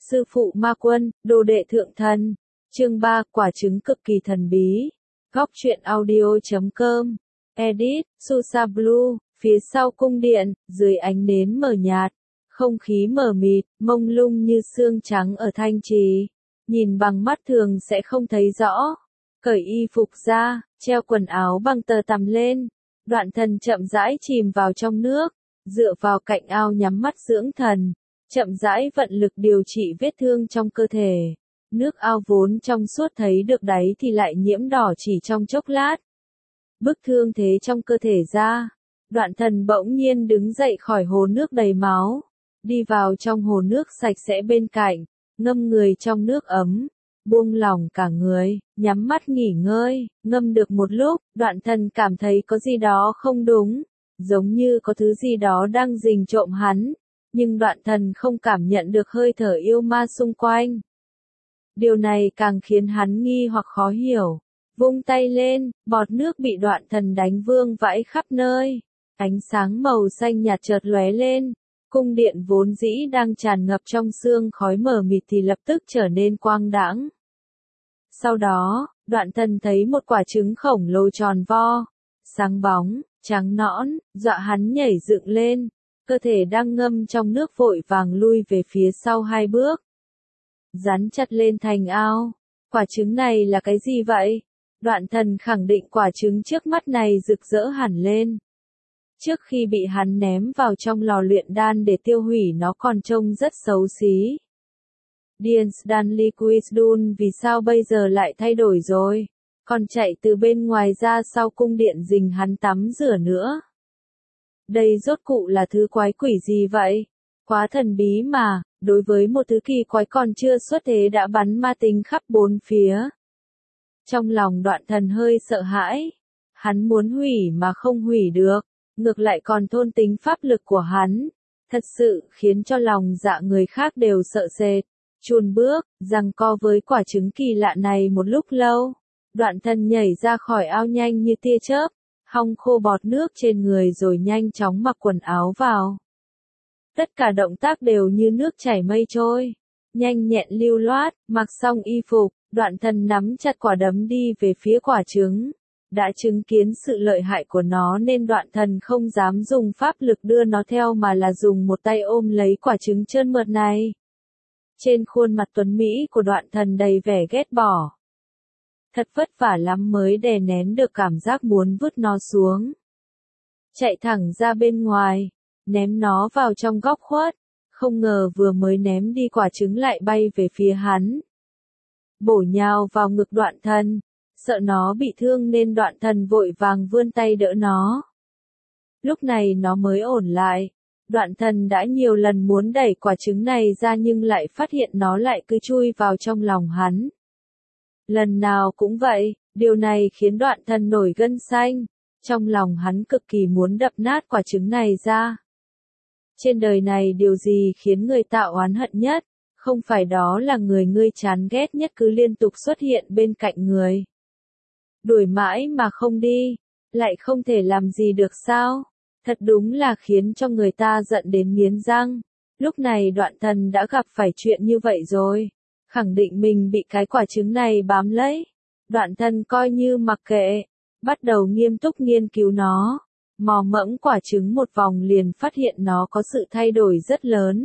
Sư phụ ma quân, đồ đệ thượng thần. Chương 3, quả trứng cực kỳ thần bí. Góc truyện audio.com. Edit, Susa Blue. Phía sau cung điện, dưới ánh nến mờ nhạt, không khí mờ mịt, mông lung như xương trắng ở thanh trì. Nhìn bằng mắt thường sẽ không thấy rõ. Cởi y phục ra, treo quần áo bằng tờ tằm lên. Đoạn thần chậm rãi chìm vào trong nước, dựa vào cạnh ao nhắm mắt dưỡng thần. Chậm rãi vận lực điều trị vết thương trong cơ thể. Nước ao vốn trong suốt thấy được đáy thì lại nhiễm đỏ chỉ trong chốc lát. Bức thương thế trong cơ thể ra. Đoạn thần bỗng nhiên đứng dậy khỏi hồ nước đầy máu. Đi vào trong hồ nước sạch sẽ bên cạnh. Ngâm người trong nước ấm. Buông lỏng cả người, nhắm mắt nghỉ ngơi. Ngâm được một lúc, đoạn thần cảm thấy có gì đó không đúng. Giống như có thứ gì đó đang rình trộm hắn. Nhưng đoạn thần không cảm nhận được hơi thở yêu ma xung quanh. Điều này càng khiến hắn nghi hoặc khó hiểu. Vung tay lên, bọt nước bị đoạn thần đánh vương vãi khắp nơi. Ánh sáng màu xanh nhạt chợt lóe lên. Cung điện vốn dĩ đang tràn ngập trong sương khói mờ mịt thì lập tức trở nên quang đãng. Sau đó, đoạn thần thấy một quả trứng khổng lồ tròn vo, sáng bóng, trắng nõn, dọa hắn nhảy dựng lên. Cơ thể đang ngâm trong nước vội vàng lui về phía sau 2 bước. Dán chặt lên thành ao. Quả trứng này là cái gì vậy? Đoạn thần khẳng định quả trứng trước mắt này rực rỡ hẳn lên. Trước khi bị hắn ném vào trong lò luyện đan để tiêu hủy nó còn trông rất xấu xí. Dian Liquidun vì sao bây giờ lại thay đổi rồi? Còn chạy từ bên ngoài ra sau cung điện rình hắn tắm rửa nữa. Đây rốt cụ là thứ quái quỷ gì vậy? Quá thần bí mà, đối với một thứ kỳ quái còn chưa xuất thế đã bắn ma tính khắp bốn phía. Trong lòng đoạn thần hơi sợ hãi. Hắn muốn hủy mà không hủy được, ngược lại còn thôn tính pháp lực của hắn. Thật sự khiến cho lòng dạ người khác đều sợ sệt. Chùn bước, giằng co với quả trứng kỳ lạ này một lúc lâu. Đoạn thần nhảy ra khỏi ao nhanh như tia chớp. Hong khô bọt nước trên người rồi nhanh chóng mặc quần áo vào. Tất cả động tác đều như nước chảy mây trôi. Nhanh nhẹn lưu loát, mặc xong y phục, đoạn thần nắm chặt quả đấm đi về phía quả trứng. Đã chứng kiến sự lợi hại của nó nên đoạn thần không dám dùng pháp lực đưa nó theo mà là dùng một tay ôm lấy quả trứng trơn mượt này. Trên khuôn mặt tuấn Mỹ của đoạn thần đầy vẻ ghét bỏ. Thật vất vả lắm mới đè nén được cảm giác muốn vứt nó xuống. Chạy thẳng ra bên ngoài, ném nó vào trong góc khuất, không ngờ vừa mới ném đi quả trứng lại bay về phía hắn. Bổ nhào vào ngực đoạn thần, sợ nó bị thương nên đoạn thần vội vàng vươn tay đỡ nó. Lúc này nó mới ổn lại. Đoạn thần đã nhiều lần muốn đẩy quả trứng này ra nhưng lại phát hiện nó lại cứ chui vào trong lòng hắn. Lần nào cũng vậy, điều này khiến đoạn thần nổi gân xanh. Trong lòng hắn cực kỳ muốn đập nát quả trứng này ra. Trên đời này điều gì khiến người ta oán hận nhất, không phải đó là người ngươi chán ghét nhất cứ liên tục xuất hiện bên cạnh người. Đuổi mãi mà không đi, lại không thể làm gì được sao? Thật đúng là khiến cho người ta giận đến nghiến răng. Lúc này đoạn thần đã gặp phải chuyện như vậy rồi. Khẳng định mình bị cái quả trứng này bám lấy. Đoạn thần coi như mặc kệ. Bắt đầu nghiêm túc nghiên cứu nó. Mò mẫm quả trứng một vòng liền phát hiện nó có sự thay đổi rất lớn.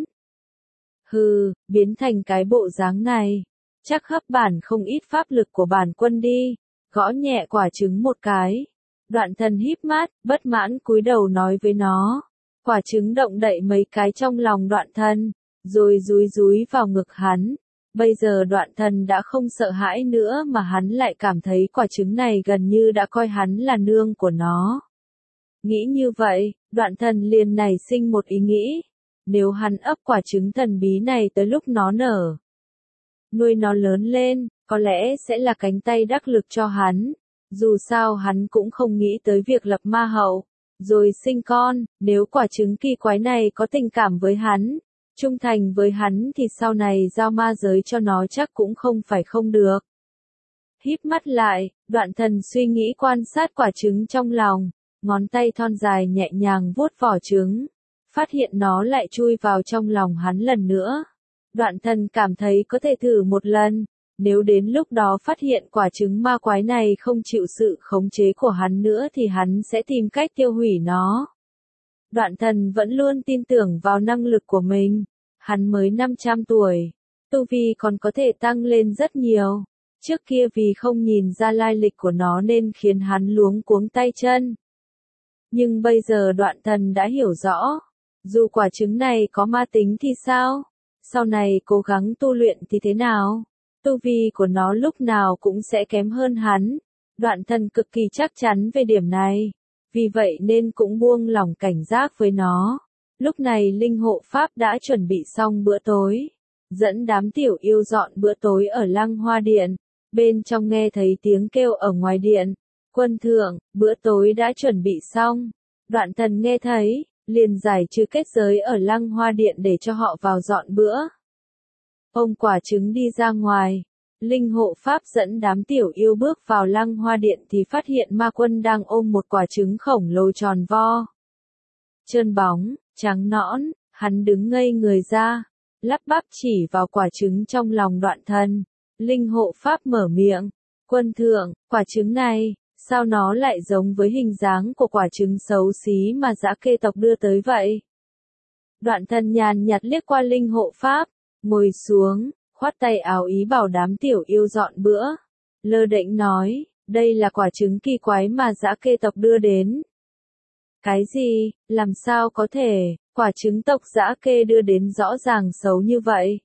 Hừ, biến thành cái bộ dáng này. Chắc hấp bản không ít pháp lực của bản quân đi. Gõ nhẹ quả trứng một cái. Đoạn thần híp mắt, bất mãn cúi đầu nói với nó. Quả trứng động đậy mấy cái trong lòng đoạn thần, rồi dúi dúi vào ngực hắn. Bây giờ đoạn thần đã không sợ hãi nữa mà hắn lại cảm thấy quả trứng này gần như đã coi hắn là nương của nó. Nghĩ như vậy, đoạn thần liền nảy sinh một ý nghĩ. Nếu hắn ấp quả trứng thần bí này tới lúc nó nở, nuôi nó lớn lên, có lẽ sẽ là cánh tay đắc lực cho hắn. Dù sao hắn cũng không nghĩ tới việc lập ma hậu, rồi sinh con. Nếu quả trứng kỳ quái này có tình cảm với hắn, trung thành với hắn thì sau này giao ma giới cho nó chắc cũng không phải không được. Híp mắt lại, đoạn thần suy nghĩ quan sát quả trứng trong lòng, ngón tay thon dài nhẹ nhàng vuốt vỏ trứng, phát hiện nó lại chui vào trong lòng hắn lần nữa. Đoạn thần cảm thấy có thể thử một lần, nếu đến lúc đó phát hiện quả trứng ma quái này không chịu sự khống chế của hắn nữa thì hắn sẽ tìm cách tiêu hủy nó. Đoạn thần vẫn luôn tin tưởng vào năng lực của mình, hắn mới 500 tuổi, tu vi còn có thể tăng lên rất nhiều. Trước kia vì không nhìn ra lai lịch của nó nên khiến hắn luống cuống tay chân. Nhưng bây giờ đoạn thần đã hiểu rõ, dù quả trứng này có ma tính thì sao? Sau này cố gắng tu luyện thì thế nào? Tu vi của nó lúc nào cũng sẽ kém hơn hắn. Đoạn thần cực kỳ chắc chắn về điểm này, vì vậy nên cũng buông lỏng cảnh giác với nó. Lúc này linh hộ pháp đã chuẩn bị xong bữa tối, dẫn đám tiểu yêu dọn bữa tối ở Lăng Hoa Điện. Bên trong nghe thấy tiếng kêu ở ngoài điện. Quân thượng, bữa tối đã chuẩn bị xong. Đoạn thần nghe thấy, liền giải trừ kết giới ở Lăng Hoa Điện để cho họ vào dọn bữa. Ông quả trứng đi ra ngoài. Linh hộ pháp dẫn đám tiểu yêu bước vào Lăng Hoa Điện thì phát hiện ma quân đang ôm một quả trứng khổng lồ tròn vo. Trơn bóng, trắng nõn, hắn đứng ngây người ra, lắp bắp chỉ vào quả trứng trong lòng đoạn thần. Linh hộ pháp mở miệng, quân thượng, quả trứng này, sao nó lại giống với hình dáng của quả trứng xấu xí mà dã kê tộc đưa tới vậy? Đoạn thần nhàn nhạt liếc qua linh hộ pháp, ngồi xuống, khoát tay áo ý bảo đám tiểu yêu dọn bữa. Lơ đễnh nói, đây là quả trứng kỳ quái mà dã kê tộc đưa đến. Cái gì, làm sao có thể, quả trứng tộc dã kê đưa đến rõ ràng xấu như vậy?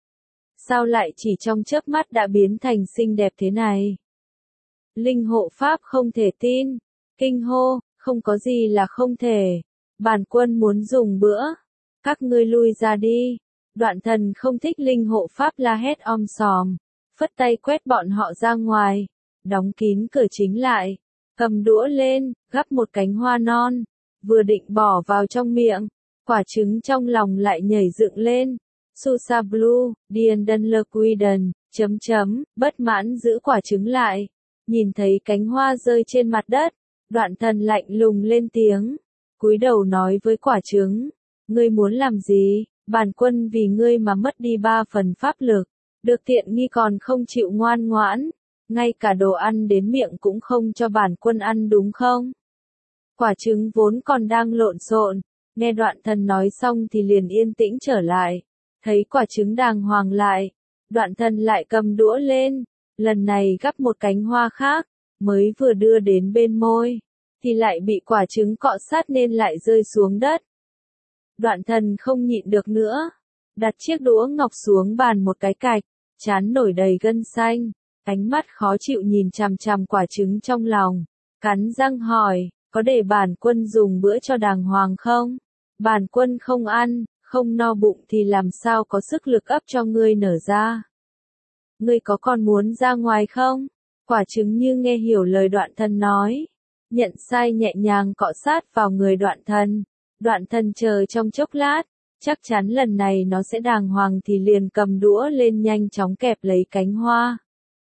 Sao lại chỉ trong chớp mắt đã biến thành xinh đẹp thế này? Linh hộ pháp không thể tin, kinh hô, không có gì là không thể. Bản quân muốn dùng bữa, các ngươi lui ra đi. Đoạn thần không thích linh hộ pháp la hét om sòm, phất tay quét bọn họ ra ngoài, đóng kín cửa chính lại, cầm đũa lên, gắp một cánh hoa non, vừa định bỏ vào trong miệng, quả trứng trong lòng lại nhảy dựng lên. Susa Blue, Dienden Lequiden, bất mãn giữ quả trứng lại, nhìn thấy cánh hoa rơi trên mặt đất, đoạn thần lạnh lùng lên tiếng, cúi đầu nói với quả trứng, ngươi muốn làm gì? Bản quân vì ngươi mà mất đi 3 phần pháp lực, được tiện nghi còn không chịu ngoan ngoãn, ngay cả đồ ăn đến miệng cũng không cho bản quân ăn đúng không? Quả trứng vốn còn đang lộn xộn, nghe đoạn thần nói xong thì liền yên tĩnh trở lại, thấy quả trứng đàng hoàng lại, đoạn thần lại cầm đũa lên, lần này gắp một cánh hoa khác, mới vừa đưa đến bên môi, thì lại bị quả trứng cọ sát nên lại rơi xuống đất. Đoạn thần không nhịn được nữa, đặt chiếc đũa ngọc xuống bàn một cái cạch, trán nổi đầy gân xanh, ánh mắt khó chịu nhìn chằm chằm quả trứng trong lòng, cắn răng hỏi, có để bản quân dùng bữa cho đàng hoàng không? Bản quân không ăn, không no bụng thì làm sao có sức lực ấp cho ngươi nở ra? Ngươi có còn muốn ra ngoài không? Quả trứng như nghe hiểu lời đoạn thần nói, nhận sai nhẹ nhàng cọ sát vào người đoạn thần. Đoạn thần chờ trong chốc lát, chắc chắn lần này nó sẽ đàng hoàng thì liền cầm đũa lên nhanh chóng kẹp lấy cánh hoa.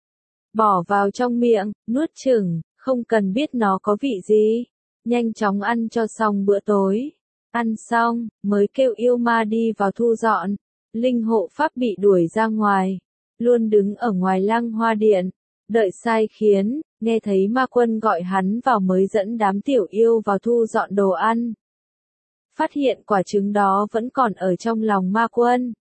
Bỏ vào trong miệng, nuốt chửng, không cần biết nó có vị gì. Nhanh chóng ăn cho xong bữa tối. Ăn xong, mới kêu yêu ma đi vào thu dọn. Linh hộ pháp bị đuổi ra ngoài. Luôn đứng ở ngoài Lăng Hoa Điện. Đợi sai khiến, nghe thấy ma quân gọi hắn vào mới dẫn đám tiểu yêu vào thu dọn đồ ăn. Phát hiện quả trứng đó vẫn còn ở trong lòng ma quân.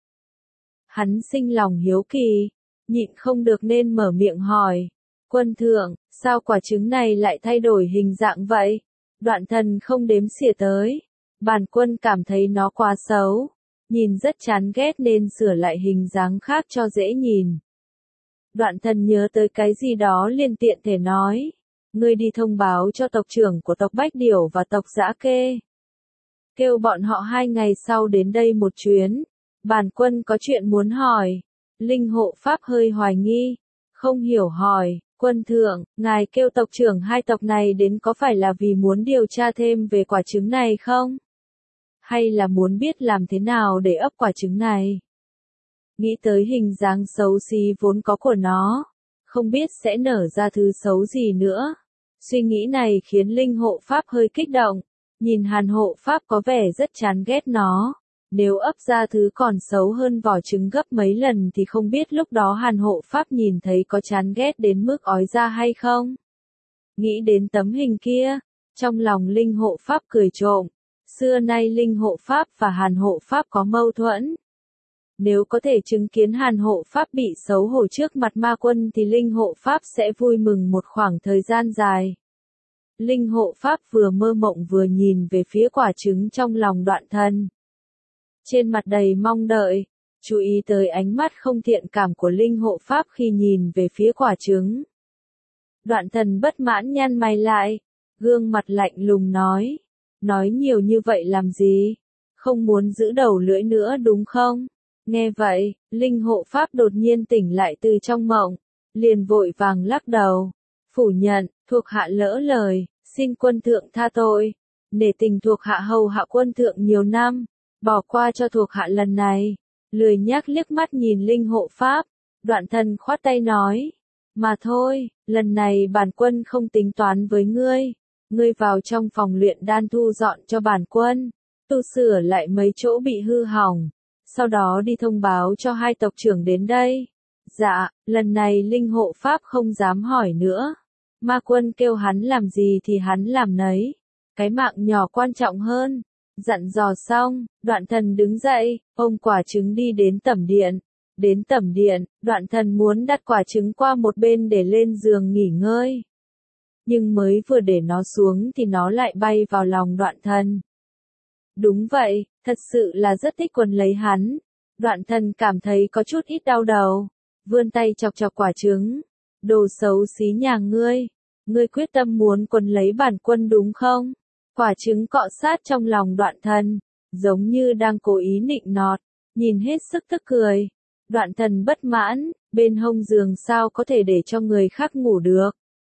Hắn sinh lòng hiếu kỳ, nhịn không được nên mở miệng hỏi. Quân thượng, sao quả trứng này lại thay đổi hình dạng vậy? Đoạn thần không đếm xỉa tới. Bản quân cảm thấy nó quá xấu. Nhìn rất chán ghét nên sửa lại hình dáng khác cho dễ nhìn. Đoạn thần nhớ tới cái gì đó liền tiện thể nói. Ngươi đi thông báo cho tộc trưởng của tộc Bách Điểu và tộc Dã Kê. Kêu bọn họ 2 ngày sau đến đây một chuyến. Bản quân có chuyện muốn hỏi. Linh hộ pháp hơi hoài nghi. Không hiểu hỏi, quân thượng, ngài kêu tộc trưởng 2 tộc này đến có phải là vì muốn điều tra thêm về quả trứng này không? Hay là muốn biết làm thế nào để ấp quả trứng này? Nghĩ tới hình dáng xấu xí vốn có của nó, không biết sẽ nở ra thứ xấu gì nữa. Suy nghĩ này khiến linh hộ pháp hơi kích động. Nhìn Hàn hộ pháp có vẻ rất chán ghét nó, Nếu ấp ra thứ còn xấu hơn vỏ trứng gấp mấy lần thì không biết lúc đó Hàn Hộ Pháp nhìn thấy có chán ghét đến mức ói ra hay không. Nghĩ đến tấm hình kia, trong lòng Linh Hộ Pháp cười trộm. Xưa nay Linh Hộ Pháp và Hàn Hộ Pháp có mâu thuẫn. Nếu có thể chứng kiến Hàn Hộ Pháp bị xấu hổ trước mặt ma quân thì Linh Hộ Pháp sẽ vui mừng một khoảng thời gian dài. Linh Hộ Pháp vừa mơ mộng vừa nhìn về phía quả trứng trong lòng Đoạn Thần. Trên mặt đầy mong đợi, chú ý tới ánh mắt không thiện cảm của Linh Hộ Pháp khi nhìn về phía quả trứng. Đoạn Thần bất mãn nhăn mày lại, gương mặt lạnh lùng nói nhiều như vậy làm gì? Không muốn giữ đầu lưỡi nữa đúng không? Nghe vậy, Linh Hộ Pháp đột nhiên tỉnh lại từ trong mộng, liền vội vàng lắc đầu, phủ nhận, thuộc hạ lỡ lời, xin quân thượng tha tội, nể tình thuộc hạ hầu hạ quân thượng nhiều năm, bỏ qua cho thuộc hạ lần này. Lười nhác liếc mắt nhìn Linh Hộ Pháp, Đoạn Thần khoát tay nói, mà thôi, lần này bản quân không tính toán với ngươi vào trong phòng luyện đan thu dọn cho bản quân, tu sửa lại mấy chỗ bị hư hỏng, sau đó đi thông báo cho hai tộc trưởng đến đây. Dạ, lần này Linh Hộ Pháp không dám hỏi nữa. Ma quân kêu hắn làm gì thì hắn làm nấy. Cái mạng nhỏ quan trọng hơn. Dặn dò xong, Đoạn Thần đứng dậy, ôm quả trứng đi đến tẩm điện. Đến tẩm điện, Đoạn Thần muốn đặt quả trứng qua một bên để lên giường nghỉ ngơi. Nhưng mới vừa để nó xuống thì nó lại bay vào lòng Đoạn Thần. Đúng vậy, thật sự là rất thích quấn lấy hắn. Đoạn Thần cảm thấy có chút ít đau đầu. Vươn tay chọc chọc quả trứng. Đồ xấu xí nhà ngươi quyết tâm muốn quấn lấy bản quân đúng không? Quả trứng cọ sát trong lòng Đoạn Thần, giống như đang cố ý nịnh nọt, nhìn hết sức tức cười. Đoạn Thần bất mãn, bên hông giường sao có thể để cho người khác ngủ được.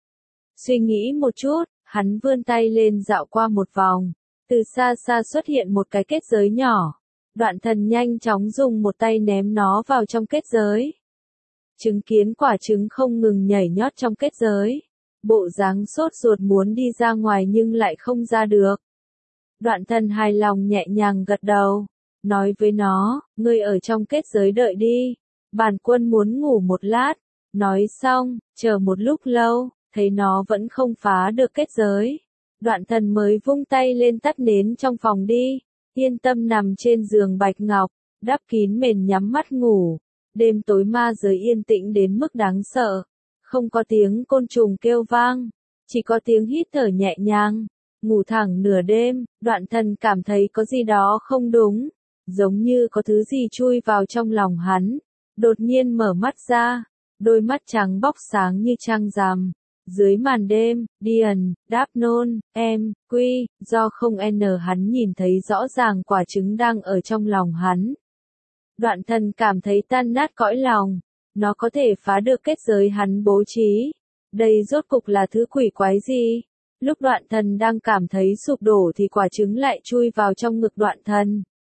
Suy nghĩ một chút, hắn vươn tay lên dạo qua một vòng. Từ xa xa xuất hiện một cái kết giới nhỏ. Đoạn Thần nhanh chóng dùng một tay ném nó vào trong kết giới. Chứng kiến quả trứng không ngừng nhảy nhót trong kết giới. Bộ dáng sốt ruột muốn đi ra ngoài nhưng lại không ra được. Đoạn Thần hài lòng nhẹ nhàng gật đầu. Nói với nó, ngươi ở trong kết giới đợi đi. Bản quân muốn ngủ một lát. Nói xong, chờ một lúc lâu, thấy nó vẫn không phá được kết giới. Đoạn Thần mới vung tay lên tắt nến trong phòng đi. Yên tâm nằm trên giường bạch ngọc, đắp kín mền nhắm mắt ngủ. Đêm tối ma giới yên tĩnh đến mức đáng sợ. Không có tiếng côn trùng kêu vang, chỉ có tiếng hít thở nhẹ nhàng. Ngủ thẳng nửa đêm, Đoạn Thần cảm thấy có gì đó không đúng, giống như có thứ gì chui vào trong lòng hắn. Đột nhiên mở mắt ra, đôi mắt trắng bóc sáng như trăng rằm. Dưới màn đêm, Điền, Đáp Nôn, Quy, do không hắn nhìn thấy rõ ràng quả trứng đang ở trong lòng hắn. Đoạn Thần cảm thấy tan nát cõi lòng. Nó có thể phá được kết giới hắn bố trí. Đây rốt cục là thứ quỷ quái gì? Lúc Đoạn Thần đang cảm thấy sụp đổ thì quả trứng lại chui vào trong ngực Đoạn Thần.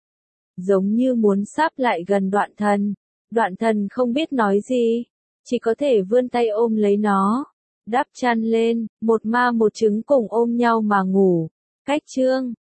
Giống như muốn sáp lại gần Đoạn Thần. Đoạn Thần không biết nói gì. Chỉ có thể vươn tay ôm lấy nó. Đắp chăn lên, một ma một trứng cùng ôm nhau mà ngủ. Cách chương